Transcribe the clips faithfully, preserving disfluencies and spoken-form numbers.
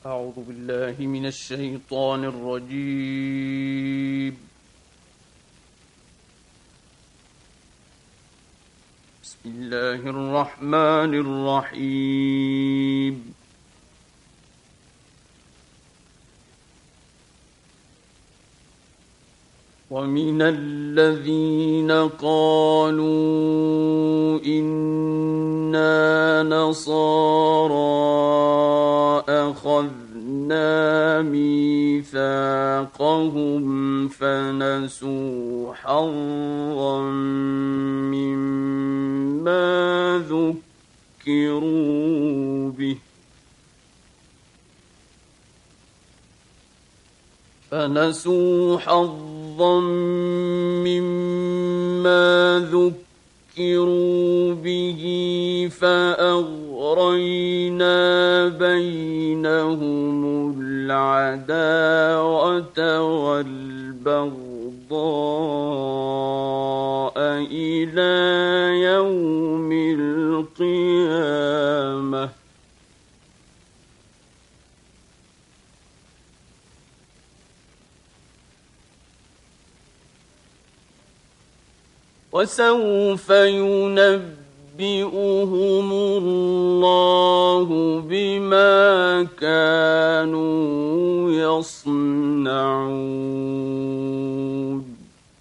أعوذ بالله من الشيطان الرجيم. بسم الله الرحمن الرحيم. ومن الذين قالوا إنا نصارى أخذنا ميثاقهم فنسوا حظا مما ذكروا به فنسوا حظا مما ذكروا به فأغرينا بينهم العداوة والبغضاء إلى يوم القيامة. وسوف ينبئهم الله بما كانوا يصنعون.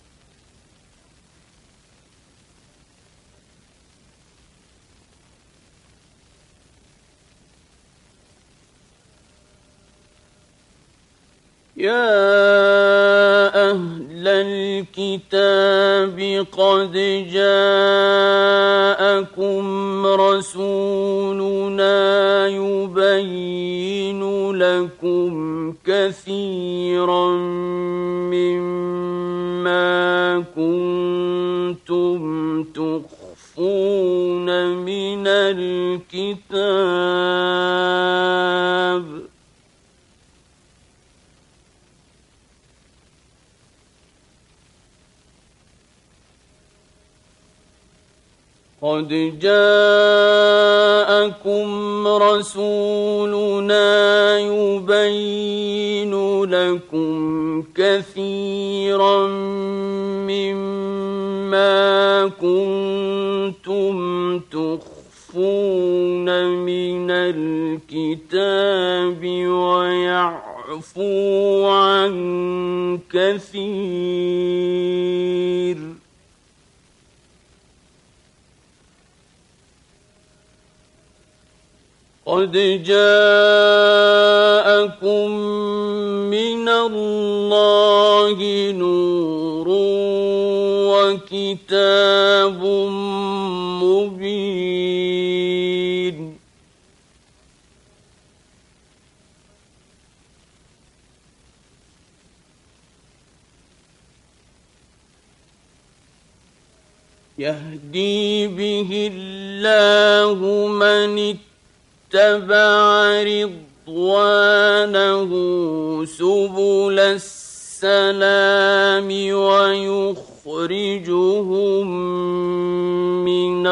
يا أهل الكتاب قد جاءكم رسولنا يبين لكم كثيرا مما كنتم تخفون من الكتاب قد جاءكم رسولنا يبين لكم كثيرا مما كنتم تخفون من الكتاب ويعفو عن كثير. قد جاءكم من الله نور وكتاب مبين. يهدي به الله من اتبع رضوانه سبل السلام ويخرجهم من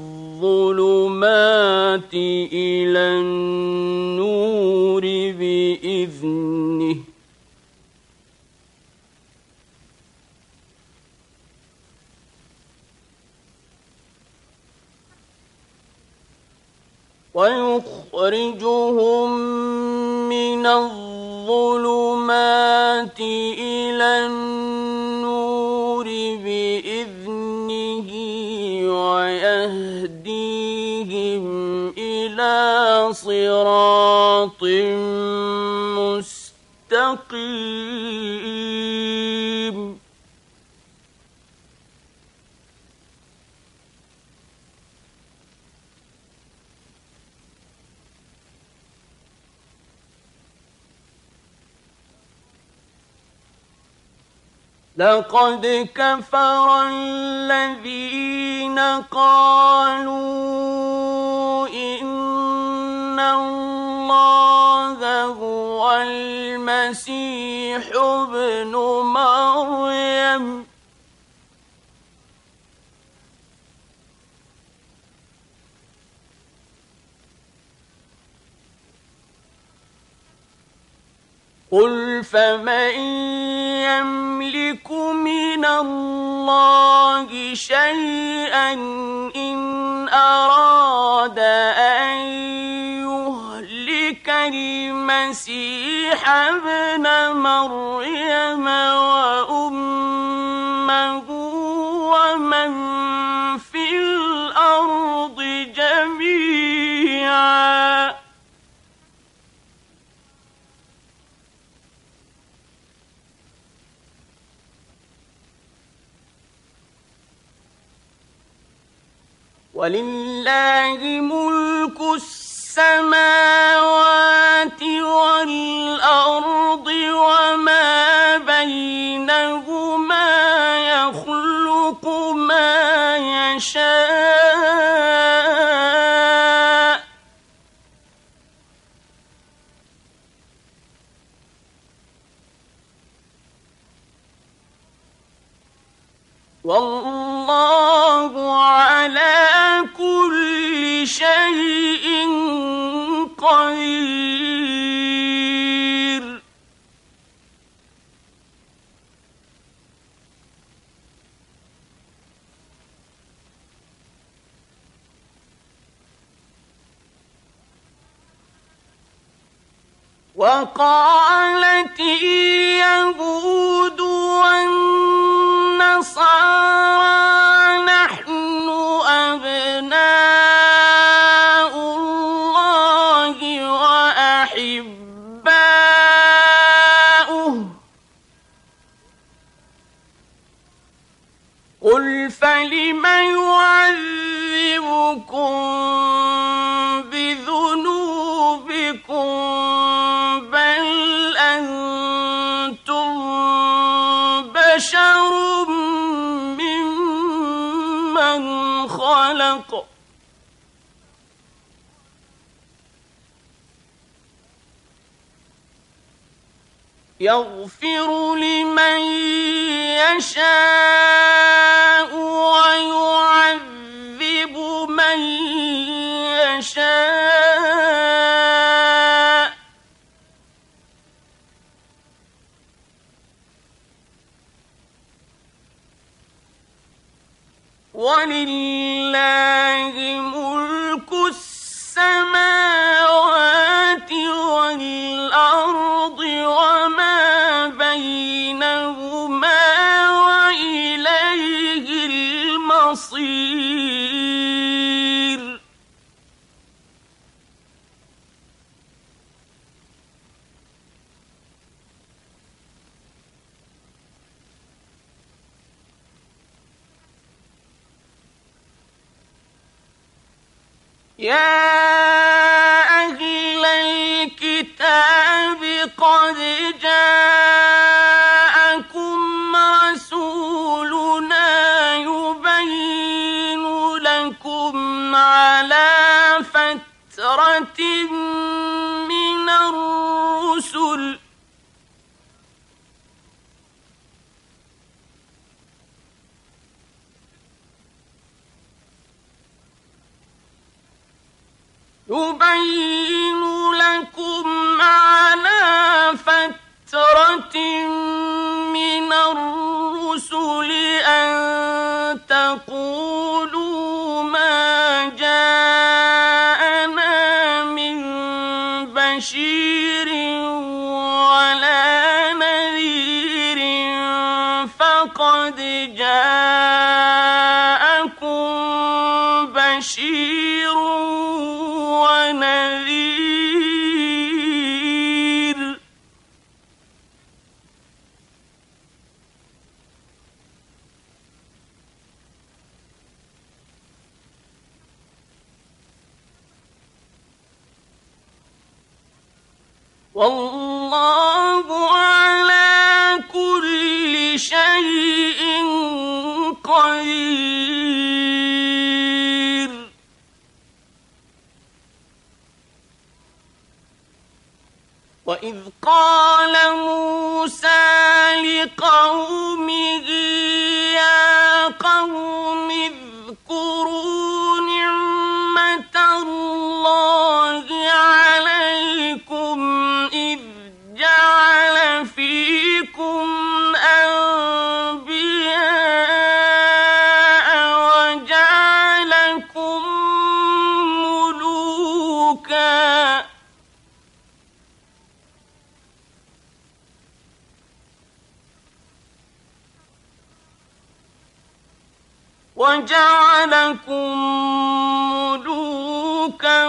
الظلمات إلى النور بإذنه ويخرجهم من الظلمات إلى النور بإذنه ويهديهم إلى صراط مستقيم. لقد كفر الذين قالوا إن الله هو المسيح ابن مريم قل فمن يملك من الله شيئا إن أراد أن يهلك المسيح ابن مريم وأمه ومن في الأرض جميعا ولله ملك السماوات والأرض وما بينهما يخلق ما يشاء والله على كل شيء قدير وقالت اليهود والنصارى نحن أبناء الله وأحباؤه قل فلم يعذبكم بذنوبكم بل أنتم بشر ممن خلق يغفر لمن يشاء ويعذب من يشاء ولله ملك السماوات والأرض وما بينهما وإليه المصير يا أهل الكتاب قد جاءكم رسولنا يبين لكم على فترة من الرسل يبين لكم على فترة من الرسل أن تقولوا ما جاءنا من بشير ولا نذير فقد جاءكم بشير ونذير والله على كل شيء قدير وإذ قال موسى لقومه يا قوم اذكروا نعمة الله عليكم إذ جعل وجعلكم ملوكا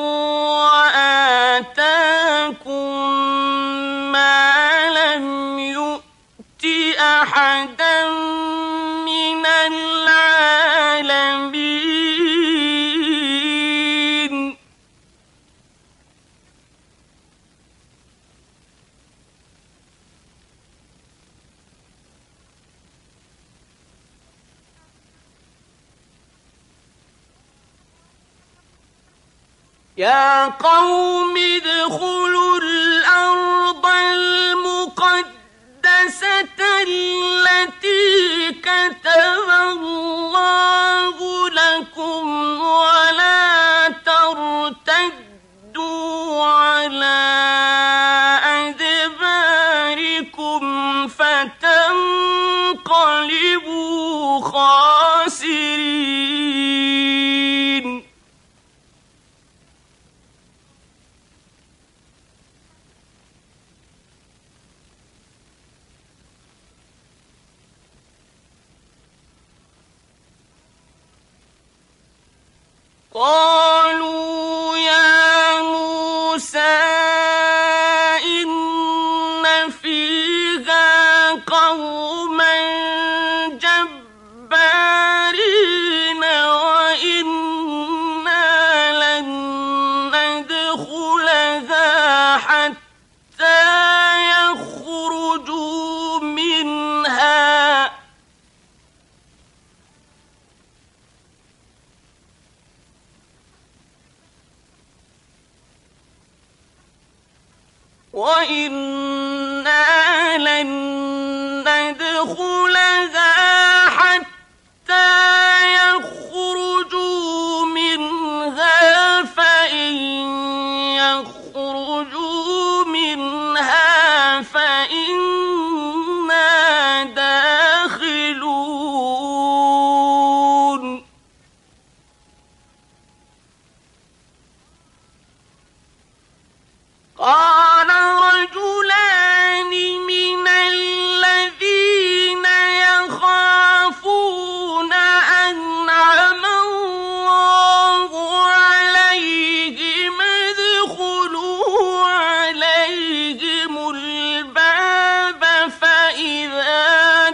وآتاكم ما لم يؤت أحدا من العالمين. يا قوم ادخلوا الأرض المقدسة التي كتب الله لكم ولا ترتدوا على أدباركم فتنقلبوا خاسرين. قالوا يا موسى إن فيها قوما جبارين وإنا لن ندخلها حتى يخرجوا منها وإنا لن ندخلها حتى يخرجوا منها فإن يخرجوا منها فإنا داخلون. قال رجلان من الذين يخافون أنعم الله عليهم ادخلوا عليهم الباب فإذا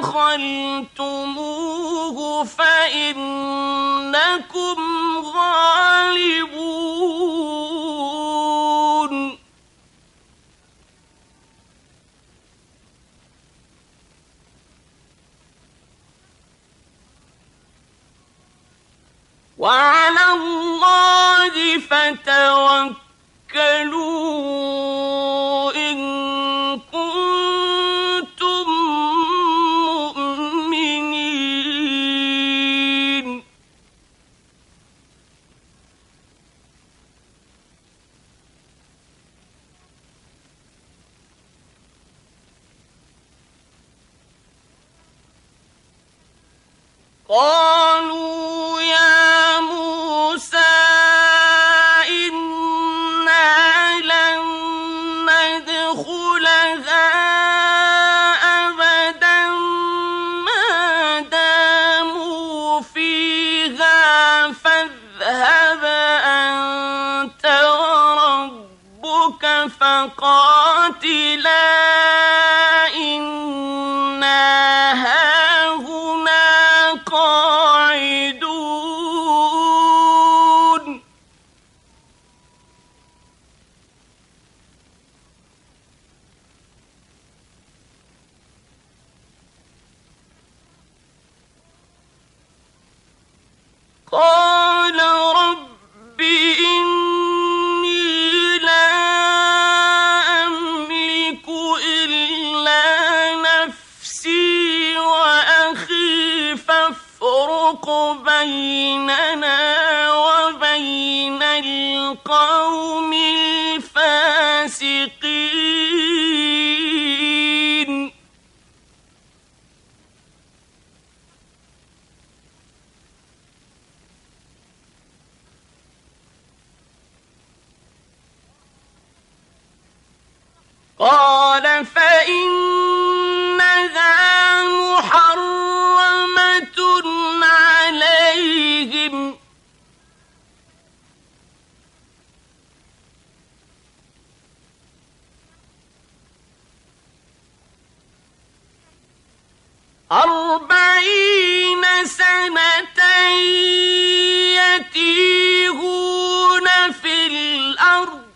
دخلتموه فإنكم غالبون. وعلى الله فتوكلوا إن كنتم مؤمنين. قالوا يا موسى إنا لن ندخلها أبدا ما داموا فيها فاذهب أنت وربك فقاتلا إنا هاهنا قاعدون. قال رب إني لا أملك إلا نفسي وأخي فافرق بيننا وبين القوم الفاسقين. قال فإنها محرمة عليهم أربعين سنة يتيهون في الأرض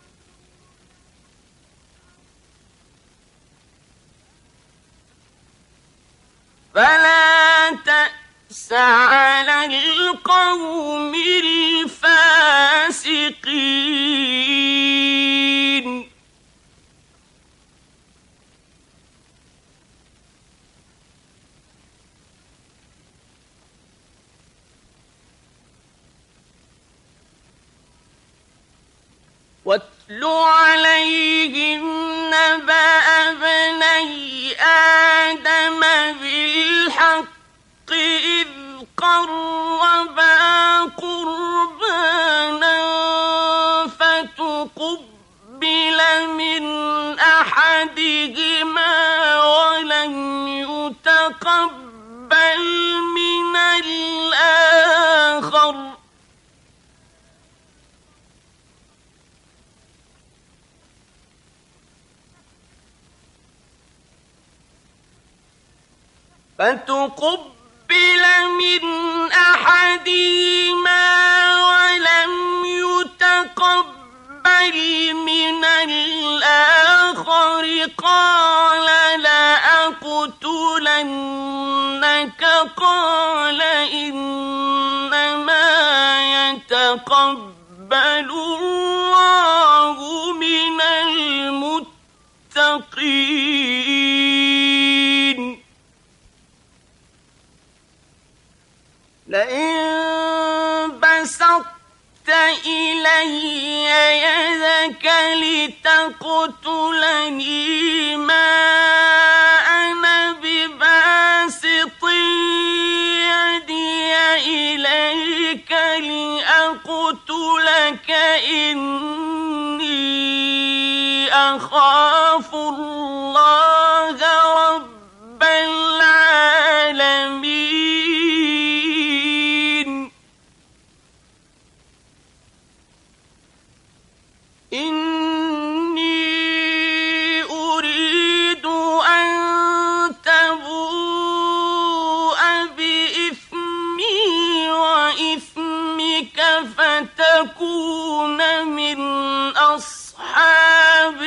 فلا تأس على القوم الفاسقين واتل عليهم نبأ ابني آدم بالحق إذ قربا قربانا فتقبل من أحدهما ولم يتقبل من الآخر فتقبل من أحدهما ولم يتقبل من الآخر قال لأقتلنك قال إنما يتقبل الله من المتقين لئن بسطت إلي يدك لتقتلني ما أنا بباسط يدي إليك لأقتلك إني أخاف الله رب العالمين إني أريد أن تبوء بإثمي وإثمك فتكون من أصحاب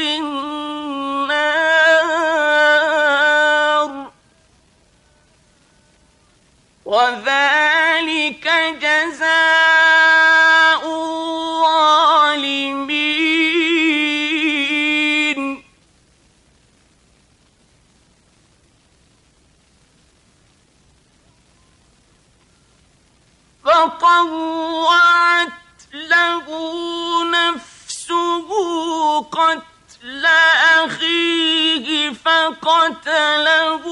النار وذلك جزاء الظالمين فطوعت له نفسه قتل أخيه فقتله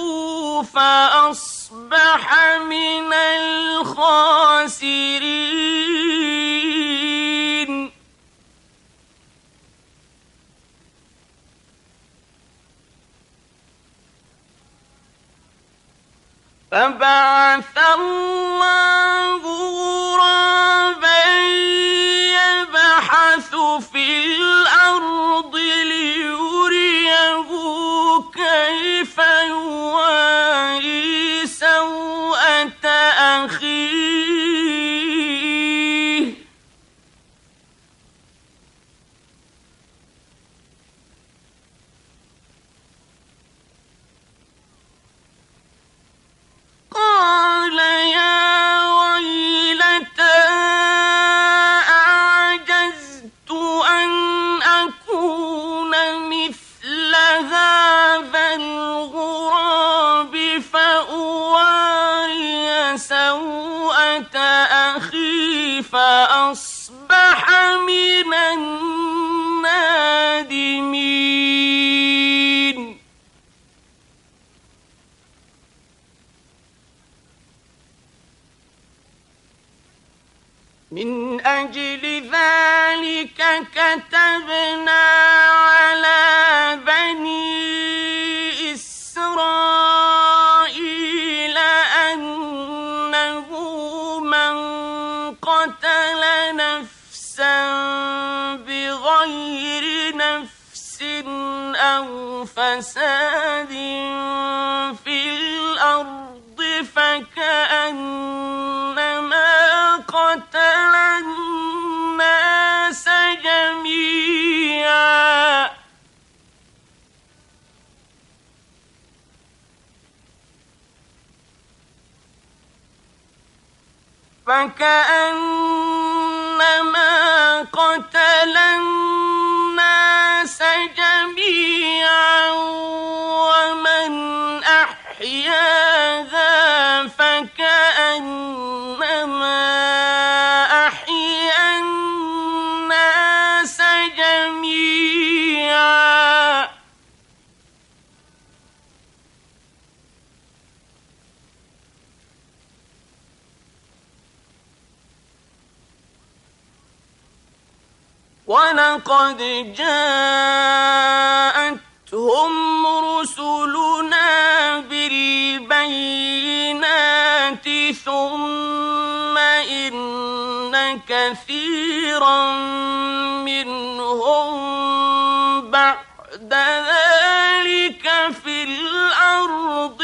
فأصبح من الخاسرين فبعث الله غرابا يبحث في الأرض ليريه كيف يواري سوءة أخيه قال يا ويلتى أعجزت أن أكون مثل هذا الغراب فأواري سوءة أخي فأصبح من النادمين من أجل ذلك كتبنا على بني إسرائيل أنه من قتل نفسا بغير نفس أو فساد في الأرض فكأنما قتل الناس جميعا فكأنما قتل الناس جميعا ومن أحياها فكأنما أحيا الناس جميعا وَلَقَدْ جَاءَتْهُمْ رُسُلُنَا بِالْبَيِّنَاتِ ثُمَّ إِنَّ كَثِيرًا مِّنْهُم بَعْدَ ذَلِكَ فِي الْأَرْضِ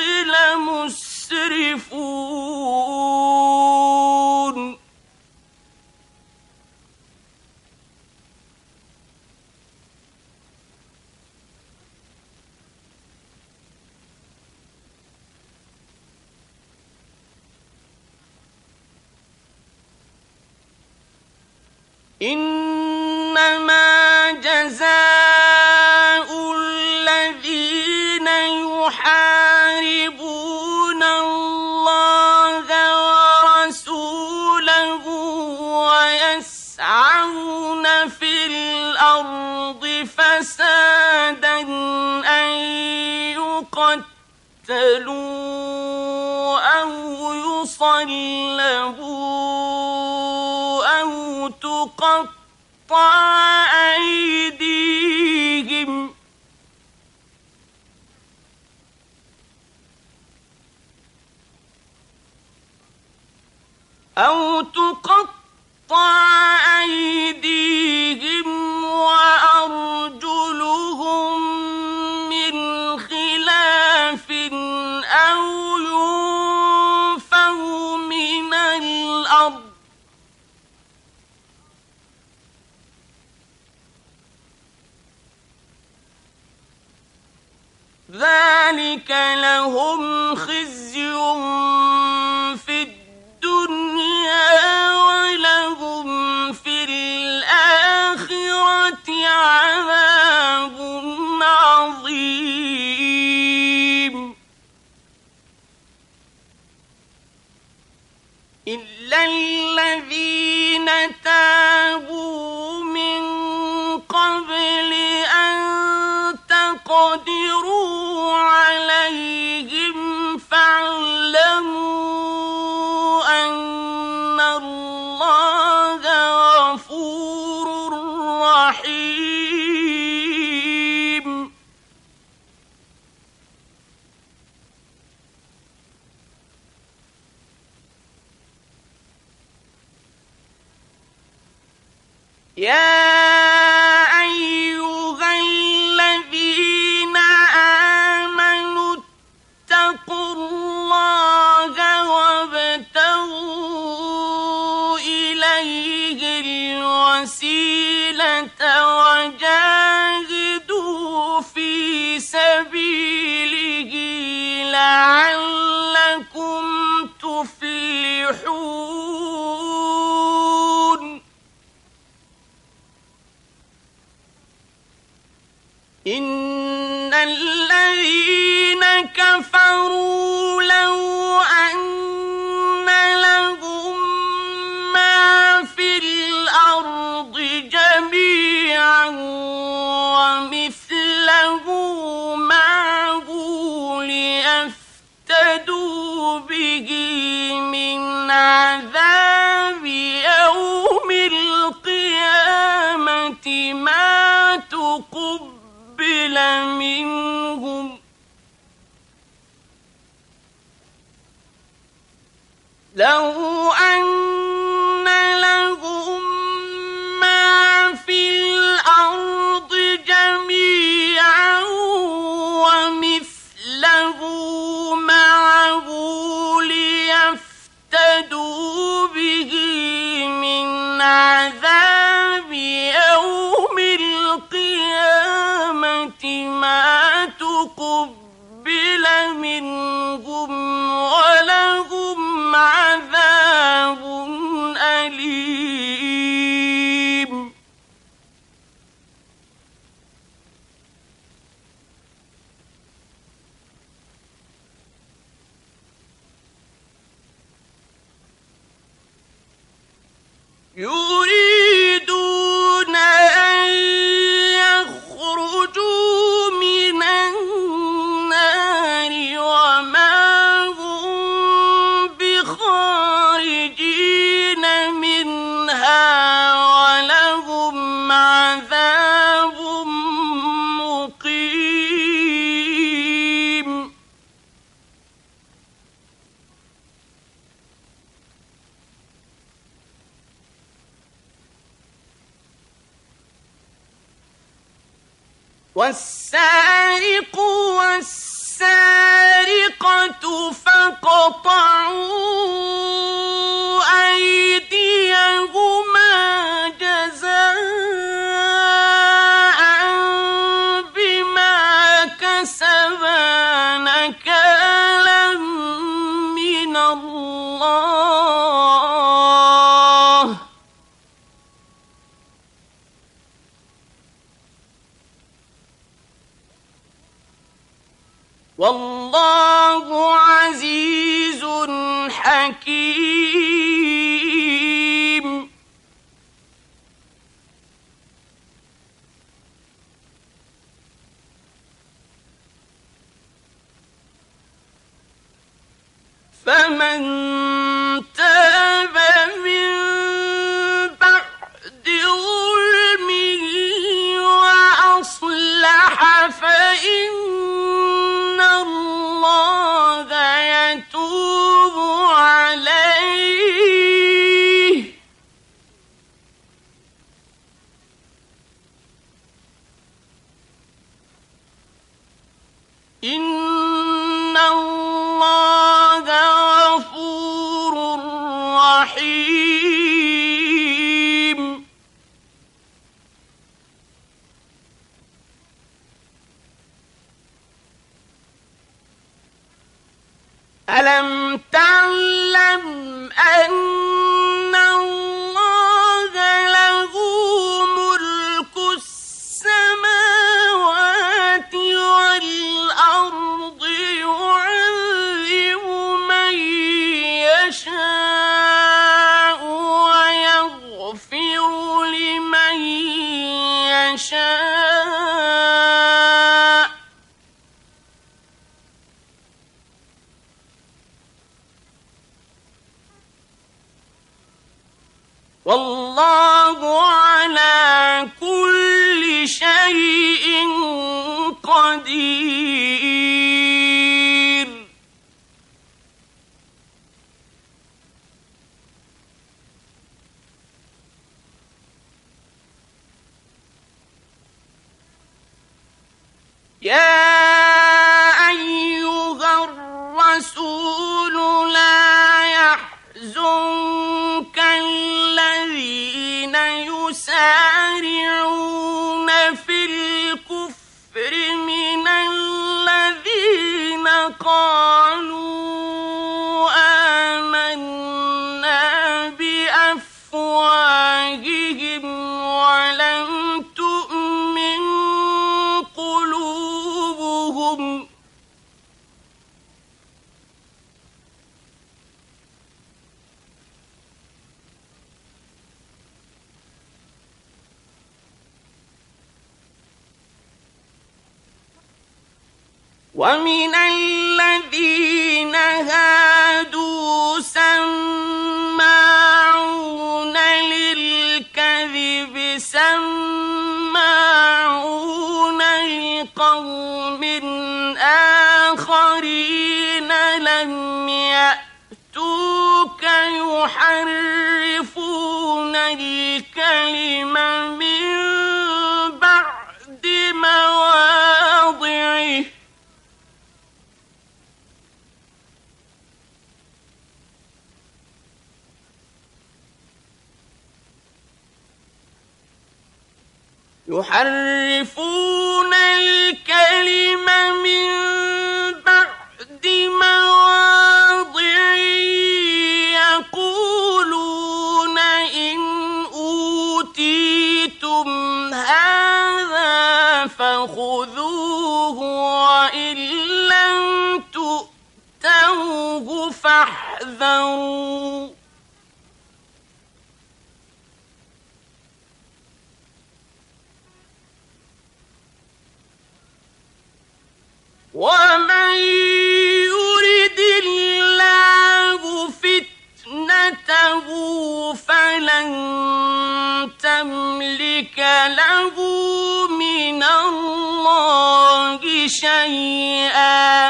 لَمُسْرِفُونَ إنما جزاء الذين يحاربون الله ورسوله ويسعون في الأرض فسادا أن يقتلوا أو يصلبوا أو تقطع أيديهم أو تقطع أيديهم وأرجلهم من خلاف أو ينفوا من الأرض ذلك لهم خزي في الدنيا ولهم في الآخرة عذاب عظيم إلا الذين تابوا من قبل أن تقدروا عليهم فاعلموا أن الله غفور رحيم يا وجاهدوا في سبيله لعلكم تفلحون إن الذين كفروا لو أن لهم ما في الأرض جميعا ومثله معه ليفتدوا به من عذاب يوم القيامة ما تقبل منهم لو أن لهم ما في الأرض جميعا ومثله معه ليفتدوا افتدوا به من عذاب يوم القيامة ما تقبل منهم ولهم عذاب أليم. يريدون أن يخرجوا من النار وما هم بخارجين منها ولهم عذاب مقيم. والسارق والسارقة فاقطعوا أيديهما جزاء بما كسبا نكالا من الله والله عزيز حكيم. فمن تاب من بعد ظلمه وأصلح فإن الله يتوب عليه إن الله غفور رحيم. ألم تعلم أن الله له ملك السماوات والأرض يعذب من يشاء ويغفر لمن يشاء والله على كل شيء قدير. يا أيها الرسول لا يحزنك الذين يسارعون في الكفر من الذين قالوا آمنا بأفواههم ولم تؤمن قلوبهم ومن الذين هادوا سماعون للكذب سماعون لقوم آخرين لم يأتوك يحرفون الكلم من بعد مواضعه يحرفون الكلم من بعد مواضعه يقولون إن أوتيتم هذا فخذوه وإن لم تؤتوه فاحذروا ومن يرد الله فتنته فلن تملك له من الله شيئا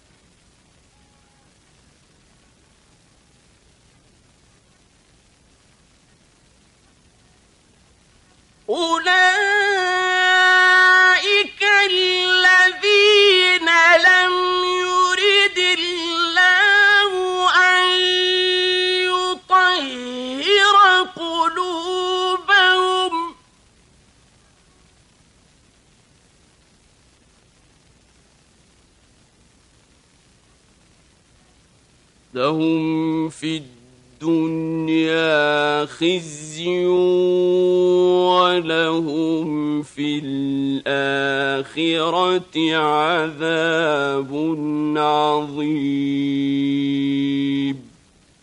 أولئك الذين لم يرد الله أن يطهر قلوبهم لهم في الدنيا خزي ولهم في الآخرة عذاب عظيم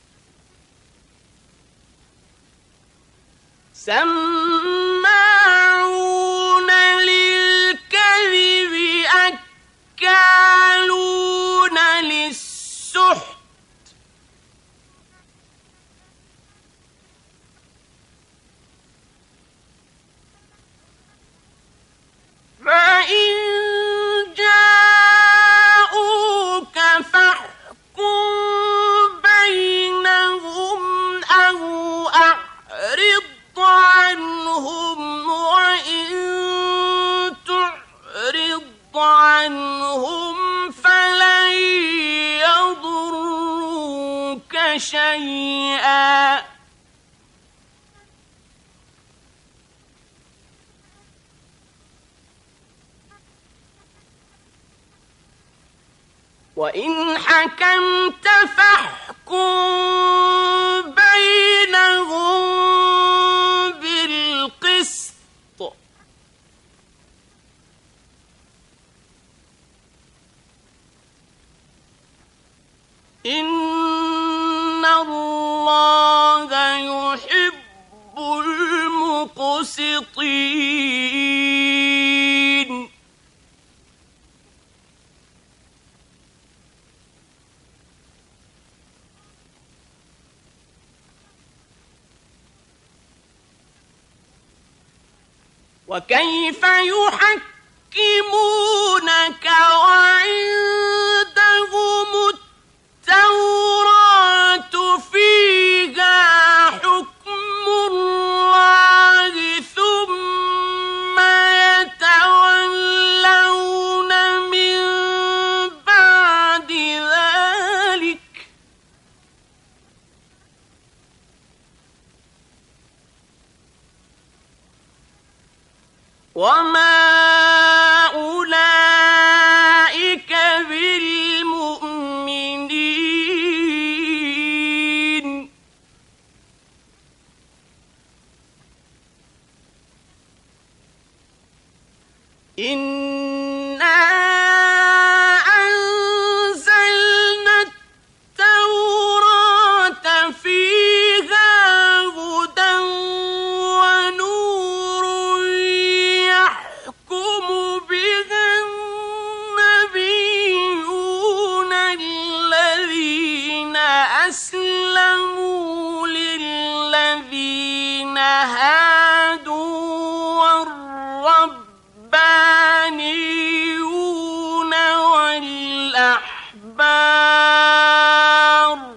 سماعون للكذب أكالون للسحت فإن جاءوك فاحكم بينهم أو أعرض عنهم وإن تعرض عنهم فلن يضروك شيئا وإن حكمت فاحكم بينهم بالقسط إن الله يحب المقسطين وكيف يحكمونك وعندهم التوراة فيها حكم الله ثم يتولون من بعد ذلك وما أولئك بالمؤمنين إنا أنزلنا التوراة فيها هدى ونور يحكم بها النبيون الذين أسلموا للذين هادوا والربانيون والأحبار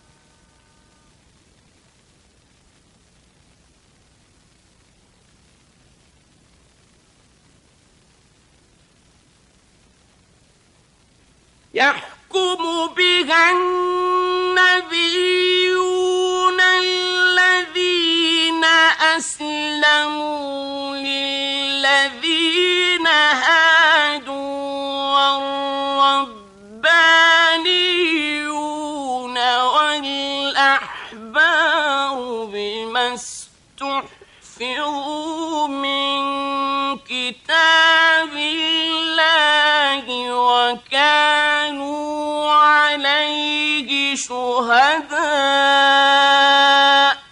يحكم بها النبيون الذين أسلموا للذين وكانوا عليه شهداء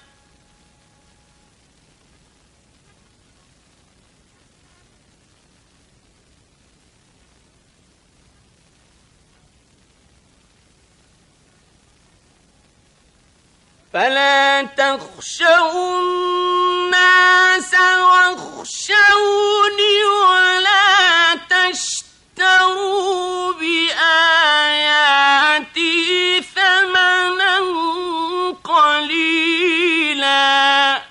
فلا تخشوا الناس واخشوني ولا تشتروا بآياتي ثمنا قليلا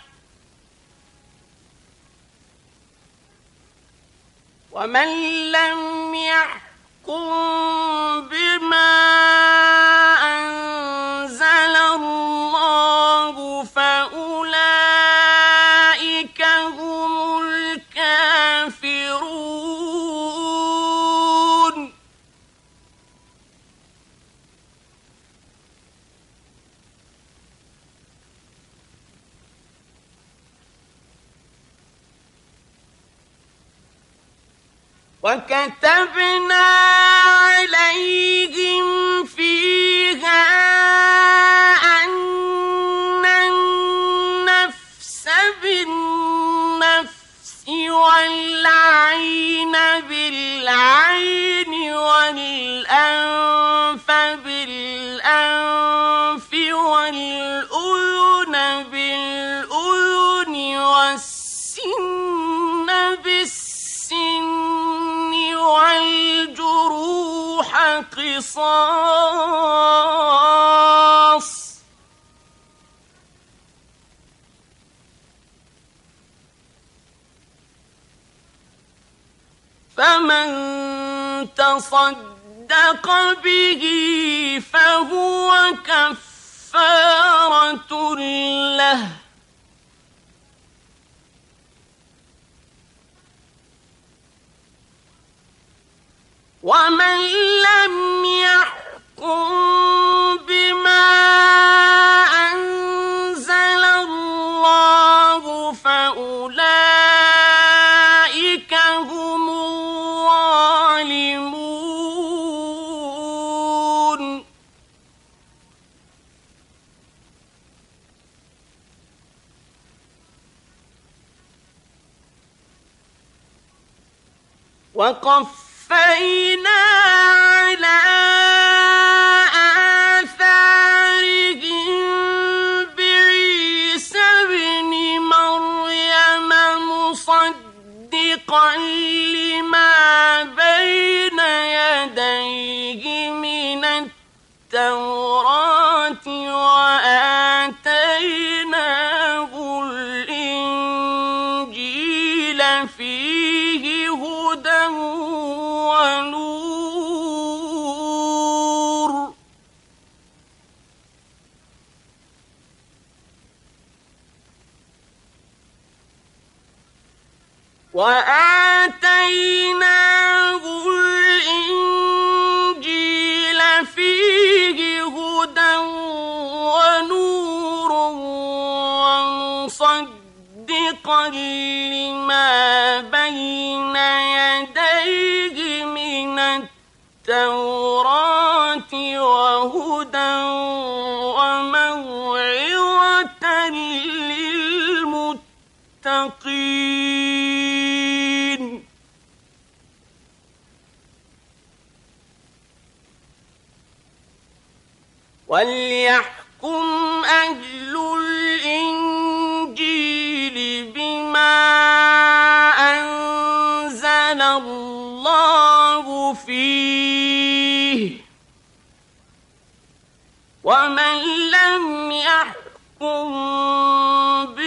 ومن لم يحكم بما وكتبنا عليهم فيها أن النفس بالنفس والعين بالعين والأنف بالأنف والأذن بالأذن والسن بالسن والجروح قصاص فمن تصدق به فهو كفارة له ومن لم يحكم بما أنزل الله فأولئك هم الظالمون وقف فإنا على آثارهم بعيسى ابن مريم مصدقا لما بين يديه من التوراة وآتيناه الإنجيل فيه هدى ونور وآتيناه الإنجيل فيه هدى ونور ومصدقا لما بين يديه من التوراة وهدى وموعظة للمتقين وليحكم أهل الإنجيل بما أنزل الله فيه ومن لم يحكم